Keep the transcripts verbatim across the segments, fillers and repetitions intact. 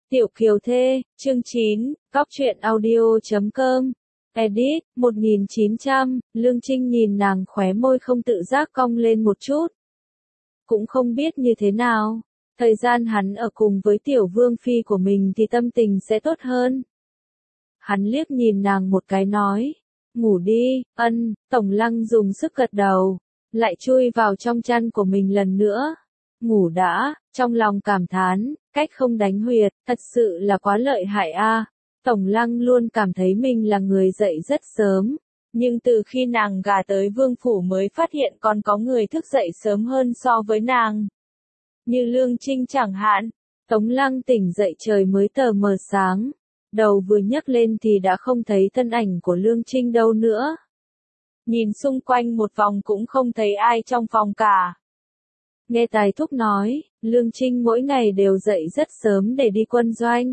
Tiểu Kiều Thê, chương chín, Cóc truyện audio chấm com. Edit, một nghìn chín trăm, Lương Trinh nhìn nàng khóe môi không tự giác cong lên một chút. Cũng không biết như thế nào, thời gian hắn ở cùng với tiểu vương phi của mình thì tâm tình sẽ tốt hơn. Hắn liếc nhìn nàng một cái nói, ngủ đi, ân, Tổng Lăng dùng sức gật đầu, lại chui vào trong chăn của mình lần nữa. Ngủ đã, trong lòng cảm thán, cách không đánh huyệt, thật sự là quá lợi hại a. Tổng Lăng luôn cảm thấy mình là người dậy rất sớm, nhưng từ khi nàng gả tới vương phủ mới phát hiện còn có người thức dậy sớm hơn so với nàng. Như Lương Trinh chẳng hạn, Tống Lăng tỉnh dậy trời mới tờ mờ sáng, đầu vừa nhấc lên thì đã không thấy thân ảnh của Lương Trinh đâu nữa. Nhìn xung quanh một vòng cũng không thấy ai trong phòng cả. Nghe Tài Thúc nói, Lương Trinh mỗi ngày đều dậy rất sớm để đi quân doanh.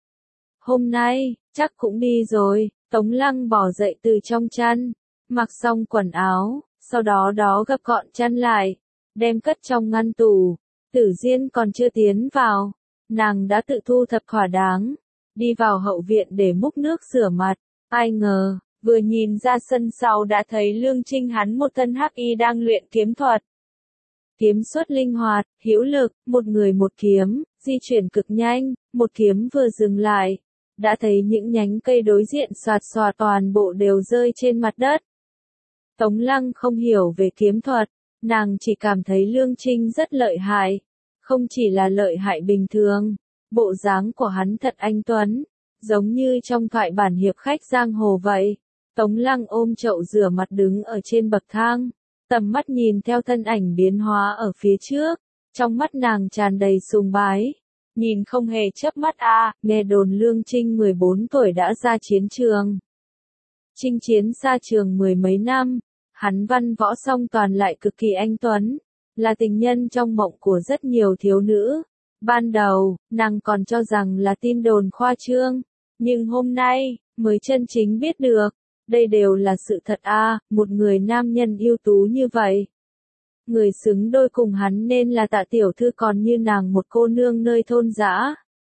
Hôm nay, chắc cũng đi rồi, Tống Lăng bò dậy từ trong chăn, mặc xong quần áo, sau đó đó gấp gọn chăn lại, đem cất trong ngăn tủ. Tử Diên còn chưa tiến vào, nàng đã tự thu thập thỏa đáng, đi vào hậu viện để múc nước rửa mặt. Ai ngờ, vừa nhìn ra sân sau đã thấy Lương Trinh hắn một thân hắc y đang luyện kiếm thuật. Kiếm xuất linh hoạt, hữu lực, một người một kiếm, di chuyển cực nhanh, một kiếm vừa dừng lại, đã thấy những nhánh cây đối diện xoạt xoạt toàn bộ đều rơi trên mặt đất. Tống Lăng không hiểu về kiếm thuật, nàng chỉ cảm thấy Lương Trinh rất lợi hại, không chỉ là lợi hại bình thường, bộ dáng của hắn thật anh tuấn, giống như trong thoại bản hiệp khách giang hồ vậy. Tống Lăng ôm chậu rửa mặt đứng ở trên bậc thang, tầm mắt nhìn theo thân ảnh biến hóa ở phía trước, trong mắt nàng tràn đầy sùng bái, nhìn không hề chớp mắt a. À, nghe đồn Lương Trinh mười bốn tuổi đã ra chiến trường. Chinh chiến xa trường mười mấy năm, hắn văn võ song toàn lại cực kỳ anh tuấn, là tình nhân trong mộng của rất nhiều thiếu nữ. Ban đầu, nàng còn cho rằng là tin đồn khoa trương, nhưng hôm nay, mới chân chính biết được. Đây đều là sự thật a, à, một người nam nhân ưu tú như vậy. Người xứng đôi cùng hắn nên là Tạ tiểu thư còn như nàng một cô nương nơi thôn dã.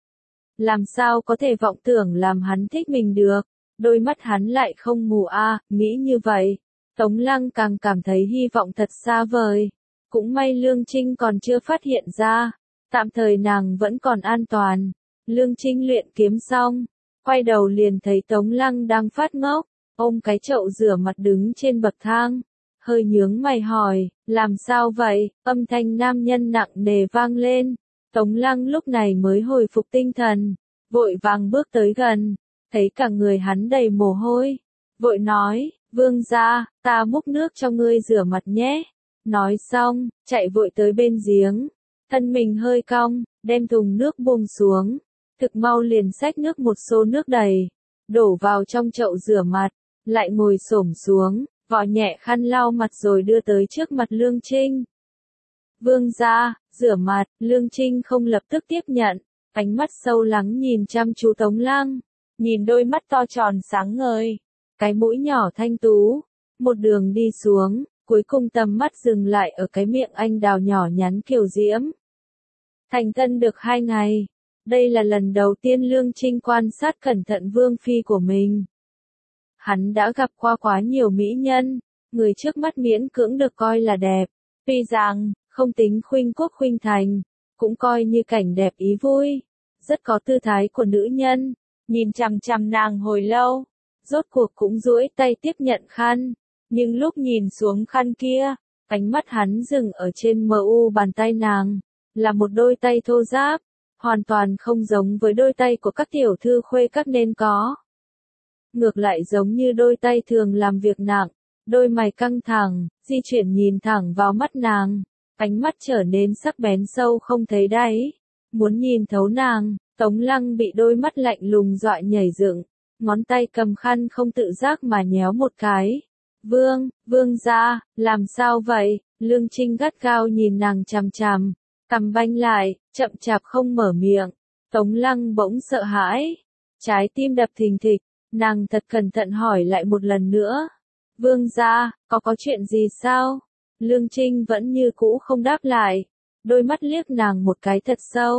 Làm sao có thể vọng tưởng làm hắn thích mình được, đôi mắt hắn lại không mù a, à, nghĩ như vậy. Tống Lăng càng cảm thấy hy vọng thật xa vời. Cũng may Lương Trinh còn chưa phát hiện ra, tạm thời nàng vẫn còn an toàn. Lương Trinh luyện kiếm xong, quay đầu liền thấy Tống Lăng đang phát ngốc. Ôm cái chậu rửa mặt đứng trên bậc thang, hơi nhướng mày hỏi, làm sao vậy, âm thanh nam nhân nặng nề vang lên. Tống Lăng lúc này mới hồi phục tinh thần, vội vàng bước tới gần, thấy cả người hắn đầy mồ hôi, vội nói, vương gia, ta múc nước cho ngươi rửa mặt nhé. Nói xong, chạy vội tới bên giếng, thân mình hơi cong, đem thùng nước buông xuống, thực mau liền xách nước một xô nước đầy, đổ vào trong chậu rửa mặt. Lại ngồi xổm xuống, vò nhẹ khăn lau mặt rồi đưa tới trước mặt Lương Trinh. Vương gia, rửa mặt, Lương Trinh không lập tức tiếp nhận, ánh mắt sâu lắng nhìn chăm chú Tống Lăng, nhìn đôi mắt to tròn sáng ngời, cái mũi nhỏ thanh tú, một đường đi xuống, cuối cùng tầm mắt dừng lại ở cái miệng anh đào nhỏ nhắn kiều diễm. Thành thân được hai ngày, đây là lần đầu tiên Lương Trinh quan sát cẩn thận vương phi của mình. Hắn đã gặp qua quá nhiều mỹ nhân, người trước mắt miễn cưỡng được coi là đẹp, tuy rằng, không tính khuynh quốc khuynh thành, cũng coi như cảnh đẹp ý vui, rất có tư thái của nữ nhân, nhìn chằm chằm nàng hồi lâu, rốt cuộc cũng duỗi tay tiếp nhận khăn, nhưng lúc nhìn xuống khăn kia, ánh mắt hắn dừng ở trên mờ u bàn tay nàng, là một đôi tay thô ráp, hoàn toàn không giống với đôi tay của các tiểu thư khuê các nên có. Ngược lại giống như đôi tay thường làm việc nặng, đôi mày căng thẳng, di chuyển nhìn thẳng vào mắt nàng, ánh mắt trở nên sắc bén sâu không thấy đáy, muốn nhìn thấu nàng. Tống Lăng bị đôi mắt lạnh lùng dọa nhảy dựng, ngón tay cầm khăn không tự giác mà nhéo một cái. Vương, vương gia, làm sao vậy? Lương Trinh gắt gao nhìn nàng chằm chằm, cằm banh lại, chậm chạp không mở miệng. Tống Lăng bỗng sợ hãi, trái tim đập thình thịch. Nàng thật cẩn thận hỏi lại một lần nữa. Vương gia, có có chuyện gì sao? Lương Trinh vẫn như cũ không đáp lại. Đôi mắt liếc nàng một cái thật sâu.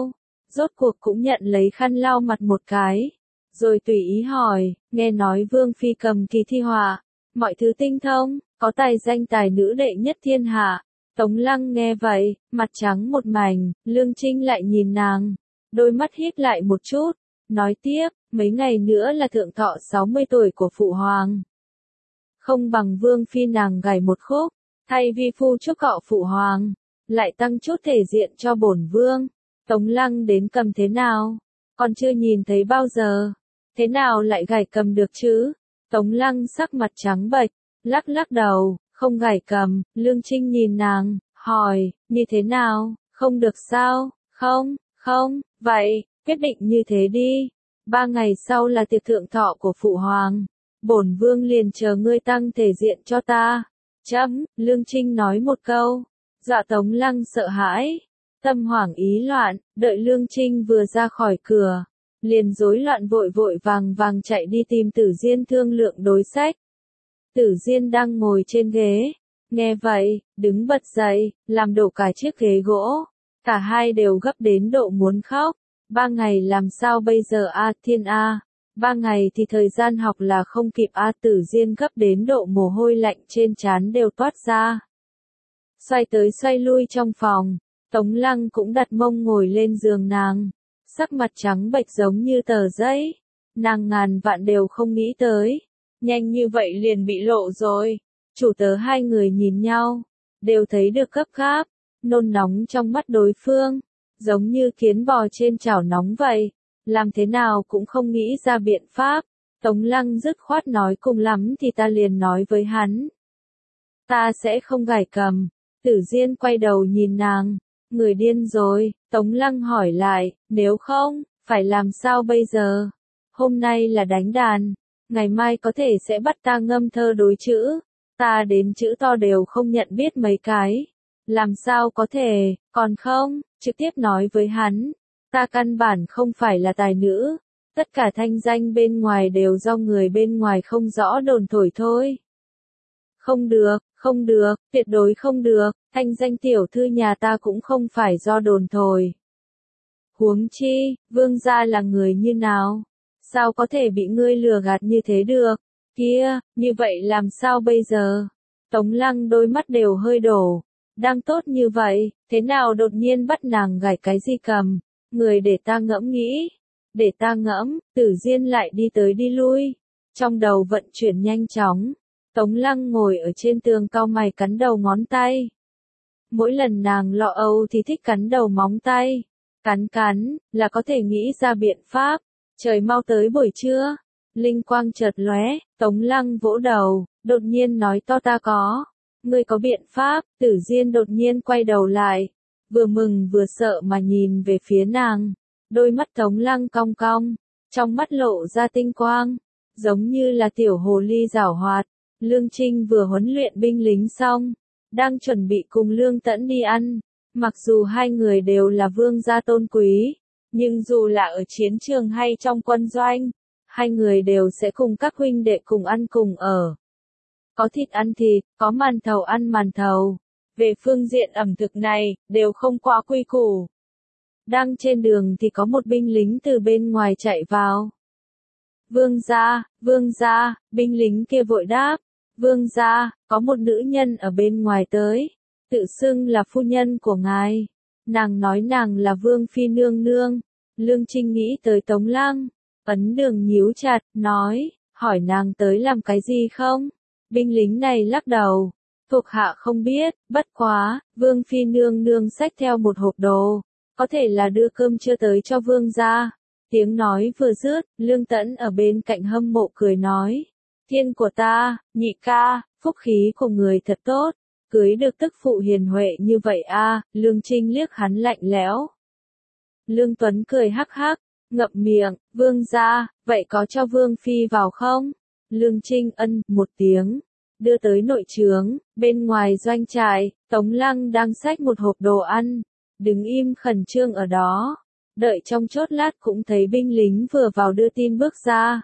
rốt cuộc cũng nhận lấy khăn lau mặt một cái. Rồi tùy ý hỏi, nghe nói Vương Phi cầm kỳ thi họa, mọi thứ tinh thông, có tài danh tài nữ đệ nhất thiên hạ. Tống Lăng nghe vậy, mặt trắng một mảnh, Lương Trinh lại nhìn nàng, đôi mắt híp lại một chút, nói tiếp, mấy ngày nữa là thượng thọ sáu mươi tuổi của Phụ Hoàng. Không bằng Vương Phi nàng gảy một khúc, thay vi phu chúc cọ Phụ Hoàng, lại tăng chút thể diện cho bổn Vương. Tống Lăng đến cầm thế nào? Còn chưa nhìn thấy bao giờ. Thế nào lại gảy cầm được chứ? Tống Lăng sắc mặt trắng bệch, lắc lắc đầu, không gảy cầm. Lương Trinh nhìn nàng, hỏi, như thế nào? Không được sao? Không, không, vậy, quyết định như thế đi. Ba ngày sau là tiệc thượng thọ của Phụ Hoàng. Bổn Vương liền chờ ngươi tăng thể diện cho ta. Chấm, Lương Trinh nói một câu. Dọa Tống Lăng sợ hãi. Tâm hoảng ý loạn, đợi Lương Trinh vừa ra khỏi cửa. Liền rối loạn vội vội vàng vàng chạy đi tìm Tử Diên thương lượng đối sách. Tử Diên đang ngồi trên ghế. Nghe vậy, đứng bật dậy, làm đổ cả chiếc ghế gỗ. Cả hai đều gấp đến độ muốn khóc. Ba ngày làm sao bây giờ a Thiên A? Ba ngày thì thời gian học là không kịp a Tử Diên gấp đến độ mồ hôi lạnh trên trán đều toát ra. Xoay tới xoay lui trong phòng, Tống Lăng cũng đặt mông ngồi lên giường nàng. Sắc mặt trắng bệch giống như tờ giấy. Nàng ngàn vạn đều không nghĩ tới. Nhanh như vậy liền bị lộ rồi. Chủ tớ hai người nhìn nhau, đều thấy được gấp gáp, nôn nóng trong mắt đối phương. Giống như kiến bò trên chảo nóng vậy. Làm thế nào cũng không nghĩ ra biện pháp. Tống Lăng dứt khoát nói cùng lắm thì ta liền nói với hắn. Ta sẽ không gảy cầm. Tử Diên quay đầu nhìn nàng. Người điên rồi, Tống Lăng hỏi lại, nếu không, phải làm sao bây giờ? Hôm nay là đánh đàn, ngày mai có thể sẽ bắt ta ngâm thơ đối chữ. Ta đến chữ to đều không nhận biết mấy cái. Làm sao có thể, còn không, trực tiếp nói với hắn. Ta căn bản không phải là tài nữ. Tất cả thanh danh bên ngoài đều do người bên ngoài không rõ đồn thổi thôi. Không được, không được, tuyệt đối không được, thanh danh tiểu thư nhà ta cũng không phải do đồn thổi. Huống chi, Vương gia là người như nào? Sao có thể bị ngươi lừa gạt như thế được? Kia, như vậy làm sao bây giờ? Tống Lăng đôi mắt đều hơi đổ. Đang tốt như vậy, thế nào đột nhiên bắt nàng gảy cái gì cầm? Người để ta ngẫm nghĩ. Để ta ngẫm, Tử Diên lại đi tới đi lui. Trong đầu vận chuyển nhanh chóng. Tống Lăng ngồi ở trên tường cau mày cắn đầu ngón tay. Mỗi lần nàng lo âu thì thích cắn đầu móng tay. Cắn cắn, là có thể nghĩ ra biện pháp. Trời mau tới buổi trưa. Linh quang chợt lóe, Tống Lăng vỗ đầu, đột nhiên nói to ta có. Ngươi có biện pháp, Tử Diên đột nhiên quay đầu lại. Vừa mừng vừa sợ mà nhìn về phía nàng. Đôi mắt Tống Lăng cong cong. Trong mắt lộ ra tinh quang. Giống như là tiểu hồ ly giảo hoạt. Lương Trinh vừa huấn luyện binh lính xong, đang chuẩn bị cùng Lương Tẫn đi ăn. Mặc dù hai người đều là vương gia tôn quý, nhưng dù là ở chiến trường hay trong quân doanh, hai người đều sẽ cùng các huynh đệ cùng ăn cùng ở. Có thịt ăn thịt, có màn thầu ăn màn thầu. Về phương diện ẩm thực này, đều không quá quy củ. Đang trên đường thì có một binh lính từ bên ngoài chạy vào. Vương gia, vương gia, binh lính kia vội đáp. Vương gia, có một nữ nhân ở bên ngoài tới, tự xưng là phu nhân của ngài. Nàng nói nàng là Vương Phi nương nương. Lương Trinh nghĩ tới Tống Lăng, ấn đường nhíu chặt, nói, hỏi nàng tới làm cái gì không? Binh lính này lắc đầu, thuộc hạ không biết, bất quá, Vương Phi nương nương xách theo một hộp đồ, có thể là đưa cơm trưa tới cho vương gia. Tiếng nói vừa dứt, Lương Tẫn ở bên cạnh hâm mộ cười nói. Thiên của ta, nhị ca, phúc khí của người thật tốt, cưới được tức phụ hiền huệ như vậy a. Lương Trinh liếc hắn lạnh lẽo. Lương Tuấn cười hắc hắc, ngậm miệng, vương gia, vậy có cho vương phi vào không? Lương Trinh ân, một tiếng, đưa tới nội trướng, bên ngoài doanh trại, Tống Lăng đang xách một hộp đồ ăn, đứng im khẩn trương ở đó, đợi trong chốt lát cũng thấy binh lính vừa vào đưa tin bước ra.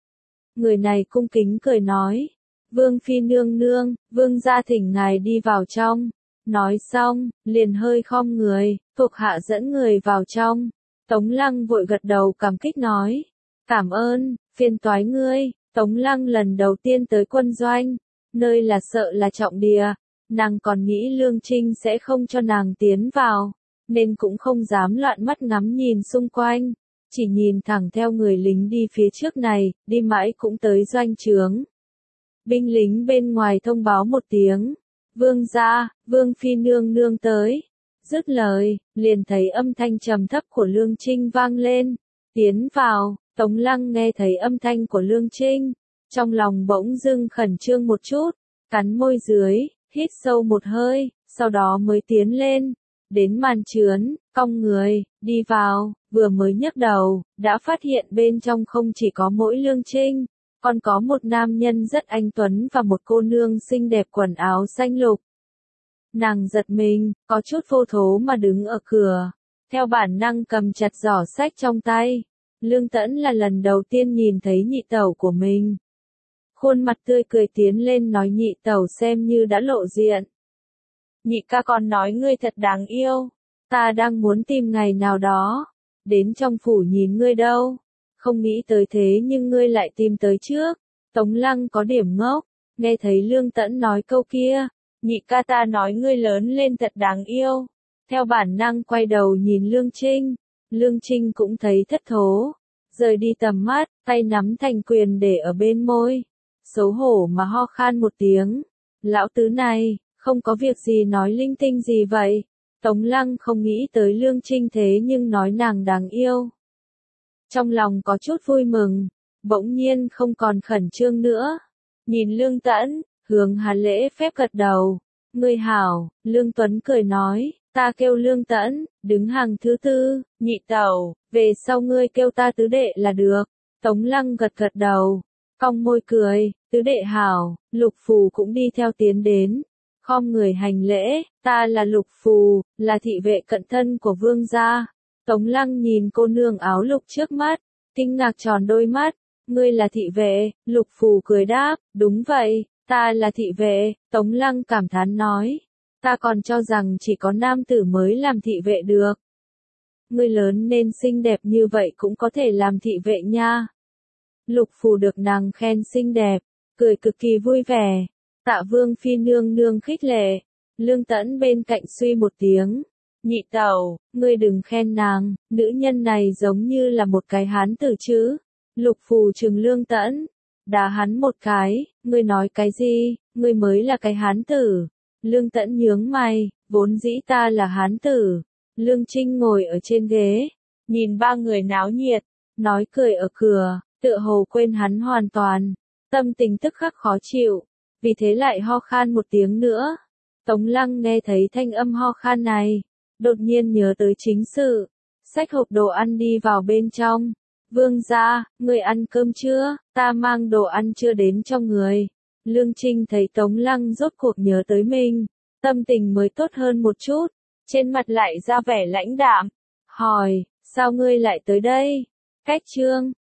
Người này cung kính cười nói, Vương Phi nương nương, vương gia thỉnh ngài đi vào trong. Nói xong, liền hơi khom người, thuộc hạ dẫn người vào trong. Tống Lăng vội gật đầu cảm kích nói. Cảm ơn, phiền toái ngươi. Tống Lăng lần đầu tiên tới quân doanh, nơi là sợ là trọng địa, nàng còn nghĩ Lương Trinh sẽ không cho nàng tiến vào, nên cũng không dám loạn mắt ngắm nhìn xung quanh, chỉ nhìn thẳng theo người lính đi phía trước này, đi mãi cũng tới doanh trướng. Binh lính bên ngoài thông báo một tiếng, vương gia, vương phi nương nương tới. Dứt lời, liền thấy âm thanh trầm thấp của Lương Trinh vang lên, tiến vào. Tống Lăng nghe thấy âm thanh của Lương Trinh, trong lòng bỗng dưng khẩn trương một chút, cắn môi dưới, hít sâu một hơi, sau đó mới tiến lên, đến màn trướn, cong người, đi vào, vừa mới nhấc đầu, đã phát hiện bên trong không chỉ có mỗi Lương Trinh, còn có một nam nhân rất anh tuấn và một cô nương xinh đẹp quần áo xanh lục. Nàng giật mình, có chút vô thố mà đứng ở cửa, theo bản năng cầm chặt giỏ sách trong tay. Lương Tẫn là lần đầu tiên nhìn thấy nhị tẩu của mình. Khuôn mặt tươi cười tiến lên nói nhị tẩu xem như đã lộ diện. Nhị ca còn nói ngươi thật đáng yêu. Ta đang muốn tìm ngày nào đó. Đến trong phủ nhìn ngươi đâu. Không nghĩ tới thế nhưng ngươi lại tìm tới trước. Tống Lăng có điểm ngốc. Nghe thấy Lương Tẫn nói câu kia. Nhị ca ta nói ngươi lớn lên thật đáng yêu. Theo bản năng quay đầu nhìn Lương Trinh. Lương Trinh cũng thấy thất thố, rời đi tầm mắt, tay nắm thành quyền để ở bên môi, xấu hổ mà ho khan một tiếng. Lão tứ này, không có việc gì nói linh tinh gì vậy? Tống Lăng không nghĩ tới Lương Trinh thế nhưng nói nàng đáng yêu. Trong lòng có chút vui mừng, bỗng nhiên không còn khẩn trương nữa. Nhìn Lương Tẫn, hướng hắn lễ phép gật đầu. Ngươi hảo, Lương Tuấn cười nói. Ta kêu Lương Tẫn, đứng hàng thứ tư, nhị tẩu, về sau ngươi kêu ta tứ đệ là được. Tống Lăng gật gật đầu, cong môi cười, tứ đệ hảo. Lục Phù cũng đi theo tiến đến, khom người hành lễ, ta là Lục Phù, là thị vệ cận thân của vương gia. Tống Lăng nhìn cô nương áo lục trước mắt, kinh ngạc tròn đôi mắt, ngươi là thị vệ. Lục Phù cười đáp, đúng vậy, ta là thị vệ. Tống Lăng cảm thán nói. Ta còn cho rằng chỉ có nam tử mới làm thị vệ được. Ngươi lớn nên xinh đẹp như vậy cũng có thể làm thị vệ nha. Lục Phù được nàng khen xinh đẹp, cười cực kỳ vui vẻ. Tạ vương phi nương nương khích lệ. Lương Tẫn bên cạnh suy một tiếng. Nhị tẩu, ngươi đừng khen nàng, nữ nhân này giống như là một cái hán tử chứ. Lục Phù trừng Lương Tẫn, đá hắn một cái, ngươi nói cái gì, ngươi mới là cái hán tử. Lương Tẫn nhướng mày, vốn dĩ ta là hán tử. Lương Trinh ngồi ở trên ghế, nhìn ba người náo nhiệt, nói cười ở cửa, tựa hồ quên hắn hoàn toàn, tâm tình tức khắc khó chịu, vì thế lại ho khan một tiếng nữa. Tống Lăng nghe thấy thanh âm ho khan này, đột nhiên nhớ tới chính sự, xách hộp đồ ăn đi vào bên trong. Vương gia, người ăn cơm chưa? Ta mang đồ ăn chưa đến cho người. Lương Trinh thấy Tống Lăng rốt cuộc nhớ tới mình, tâm tình mới tốt hơn một chút, trên mặt lại ra vẻ lãnh đạm, hỏi, sao ngươi lại tới đây? Cách trương,